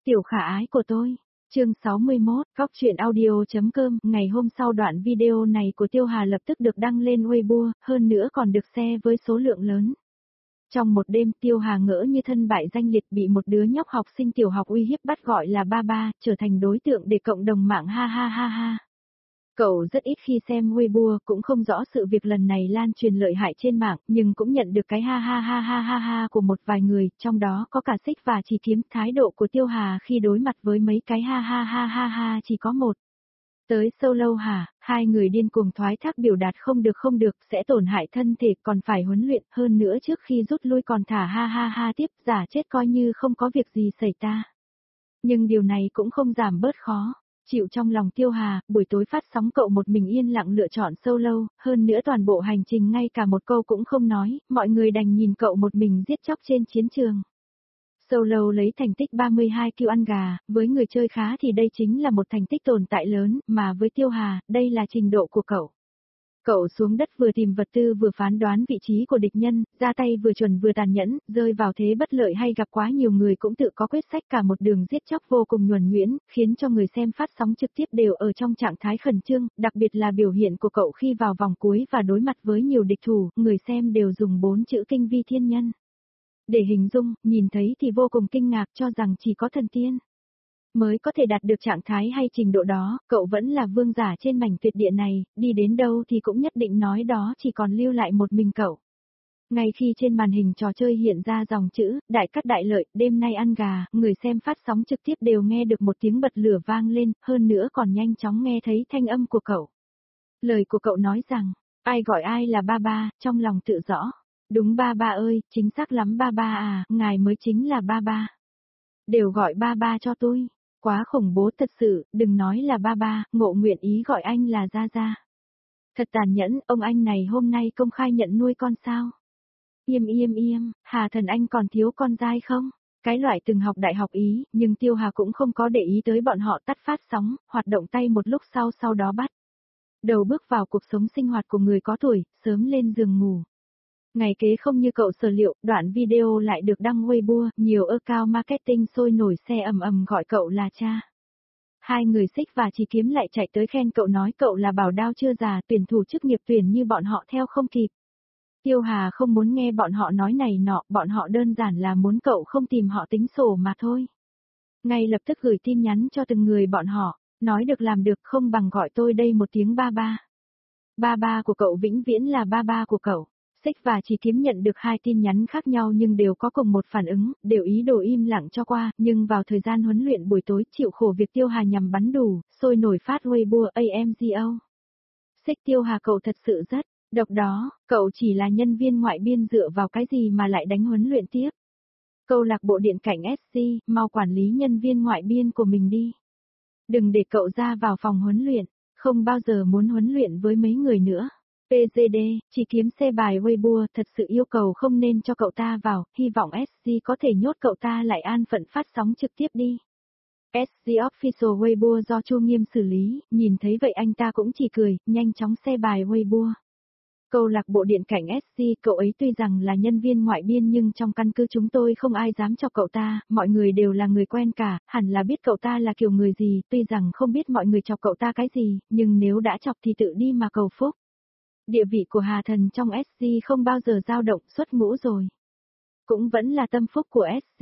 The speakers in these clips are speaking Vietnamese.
Tiểu khả ái của tôi. Chương 61, Góc truyện audio.com. Ngày hôm sau đoạn video này của Tiêu Hà lập tức được đăng lên Weibo, hơn nữa còn được share với số lượng lớn. Trong một đêm, Tiêu Hà ngỡ như thân bại danh liệt, bị một đứa nhóc học sinh tiểu học uy hiếp bắt gọi là ba ba, trở thành đối tượng để cộng đồng mạng ha ha ha ha. Cậu rất ít khi xem Weibo, cũng không rõ sự việc lần này lan truyền lợi hại trên mạng, nhưng cũng nhận được cái ha ha ha ha ha ha của một vài người, trong đó có cả Xích và Chỉ Kiếm. Thái độ của Tiêu Hà khi đối mặt với mấy cái ha ha ha ha ha chỉ có một. Tới solo hả? Hai người điên cuồng thoái thác biểu đạt không được, sẽ tổn hại thân thể, còn phải huấn luyện, hơn nữa trước khi rút lui còn thả ha ha ha tiếp, giả chết coi như không có việc gì xảy ra. Nhưng điều này cũng không giảm bớt khó. Chịu trong lòng Tiêu Hà, buổi tối phát sóng cậu một mình yên lặng lựa chọn solo, hơn nữa toàn bộ hành trình ngay cả một câu cũng không nói, mọi người đành nhìn cậu một mình giết chóc trên chiến trường. Solo lấy thành tích 32 kill ăn gà, với người chơi khá thì đây chính là một thành tích tồn tại lớn, mà với Tiêu Hà, đây là trình độ của cậu. Cậu xuống đất vừa tìm vật tư vừa phán đoán vị trí của địch nhân, ra tay vừa chuẩn vừa tàn nhẫn, rơi vào thế bất lợi hay gặp quá nhiều người cũng tự có quyết sách, cả một đường giết chóc vô cùng nhuần nhuyễn, khiến cho người xem phát sóng trực tiếp đều ở trong trạng thái khẩn trương, đặc biệt là biểu hiện của cậu khi vào vòng cuối và đối mặt với nhiều địch thủ, người xem đều dùng 4 chữ kinh vi thiên nhân. Để hình dung, nhìn thấy thì vô cùng kinh ngạc, cho rằng chỉ có thần tiên mới có thể đạt được trạng thái hay trình độ đó, cậu vẫn là vương giả trên mảnh tuyệt địa này, đi đến đâu thì cũng nhất định nói đó chỉ còn lưu lại một mình cậu. Ngay khi trên màn hình trò chơi hiện ra dòng chữ, đại cắt đại lợi, đêm nay ăn gà, người xem phát sóng trực tiếp đều nghe được một tiếng bật lửa vang lên, hơn nữa còn nhanh chóng nghe thấy thanh âm của cậu. Lời của cậu nói rằng, ai gọi ai là ba ba, trong lòng tự rõ. Đúng ba ba ơi, chính xác lắm ba ba à, ngài mới chính là ba ba. Đều gọi ba ba cho tôi. Quá khủng bố thật sự, đừng nói là ba ba, ngộ nguyện ý gọi anh là Gia Gia. Thật tàn nhẫn, ông anh này hôm nay công khai nhận nuôi con sao? Im, Hà Thần anh còn thiếu con dai không? Cái loại từng học đại học Ý, nhưng Tiêu Hà cũng không có để ý tới bọn họ, tắt phát sóng, hoạt động tay một lúc sau đó bắt đầu bước vào cuộc sống sinh hoạt của người có tuổi, sớm lên giường ngủ. Ngày kế không như cậu sở liệu, đoạn video lại được đăng Weibo, nhiều account marketing sôi nổi xe ầm gọi cậu là cha. Hai người Xích và Chỉ Kiếm lại chạy tới khen cậu, nói cậu là bảo đao chưa già, tuyển thủ chức nghiệp tuyển như bọn họ theo không kịp. Tiêu Hà không muốn nghe bọn họ nói này nọ, bọn họ đơn giản là muốn cậu không tìm họ tính sổ mà thôi. Ngay lập tức gửi tin nhắn cho từng người bọn họ, nói được làm được, không bằng gọi tôi đây một tiếng ba ba. Ba ba của cậu vĩnh viễn là ba ba của cậu. Xích và Chỉ Kiếm nhận được hai tin nhắn khác nhau nhưng đều có cùng một phản ứng, đều ý đồ im lặng cho qua, nhưng vào thời gian huấn luyện buổi tối chịu khổ việc Tiêu Hà nhằm bắn đủ, sôi nổi phát Weibo AMGO. Xích Tiêu Hà cậu thật sự rất độc đó, cậu chỉ là nhân viên ngoại biên dựa vào cái gì mà lại đánh huấn luyện tiếp. Câu lạc bộ điện cảnh SC, mau quản lý nhân viên ngoại biên của mình đi. Đừng để cậu ra vào phòng huấn luyện, không bao giờ muốn huấn luyện với mấy người nữa. PGD, Chỉ Kiếm xe bài Weibo, thật sự yêu cầu không nên cho cậu ta vào, hy vọng SG có thể nhốt cậu ta lại an phận phát sóng trực tiếp đi. SG Official Weibo do Chu Nghiêm xử lý, nhìn thấy vậy anh ta cũng chỉ cười, nhanh chóng xe bài Weibo. Câu lạc bộ điện cảnh SC, cậu ấy tuy rằng là nhân viên ngoại biên nhưng trong căn cứ chúng tôi không ai dám chọc cậu ta, mọi người đều là người quen cả, hẳn là biết cậu ta là kiểu người gì, tuy rằng không biết mọi người chọc cậu ta cái gì, nhưng nếu đã chọc thì tự đi mà cầu phúc. Địa vị của Hà Thần trong SG không bao giờ dao động, xuất ngũ rồi. Cũng vẫn là tâm phúc của SG.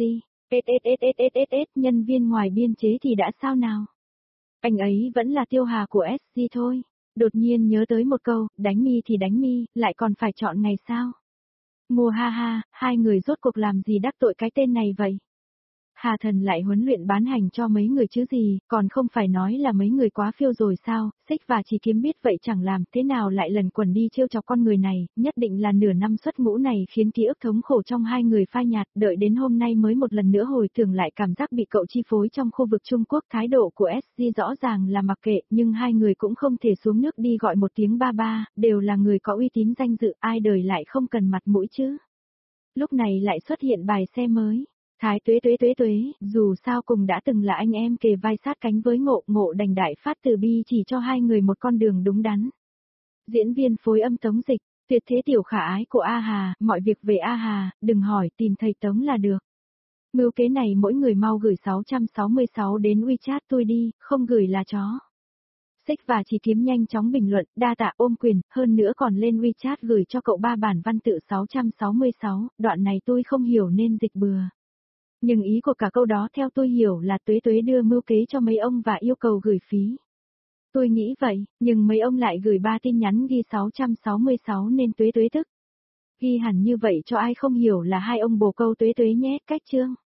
Nhân viên ngoài biên chế thì đã sao nào? Anh ấy vẫn là Tiêu Hà của SG thôi. Đột nhiên nhớ tới một câu, đánh mi thì đánh mi, lại còn phải chọn ngày sao? Mùa ha ha, hai người rốt cuộc làm gì đắc tội cái tên này vậy? Hà Thần lại huấn luyện bán hành cho mấy người chứ gì, còn không phải nói là mấy người quá phiêu rồi sao, Xích và Chỉ Kiếm biết vậy chẳng làm, thế nào lại lần quần đi trêu chọc con người này, nhất định là nửa năm xuất ngũ này khiến ký ức thống khổ trong hai người phai nhạt, đợi đến hôm nay mới một lần nữa hồi tưởng lại cảm giác bị cậu chi phối trong khu vực Trung Quốc. Thái độ của SG rõ ràng là mặc kệ, nhưng hai người cũng không thể xuống nước đi gọi một tiếng ba ba, đều là người có uy tín danh dự, ai đời lại không cần mặt mũi chứ. Lúc này lại xuất hiện bài xe mới. Thái tuế, dù sao cùng đã từng là anh em kề vai sát cánh với Ngộ đành đại phát từ bi chỉ cho hai người một con đường đúng đắn. Diễn viên phối âm Tống Dịch, tuyệt thế tiểu khả ái của A Hà, mọi việc về A Hà, đừng hỏi, tìm thầy Tống là được. Mưu kế này mỗi người mau gửi 666 đến WeChat tôi đi, không gửi là chó. Xích và Chỉ Kiếm nhanh chóng bình luận, đa tạ ôm quyền, hơn nữa còn lên WeChat gửi cho cậu 3 bản văn tự 666, đoạn này tôi không hiểu nên dịch bừa. Nhưng ý của cả câu đó theo tôi hiểu là Tuế Tuế đưa mưu kế cho mấy ông và yêu cầu gửi phí. Tôi nghĩ vậy, nhưng mấy ông lại gửi 3 tin nhắn ghi 666 nên Tuế Tuế tức. Ghi hẳn như vậy cho ai không hiểu là hai ông bồ câu Tuế Tuế nhé, cách chương.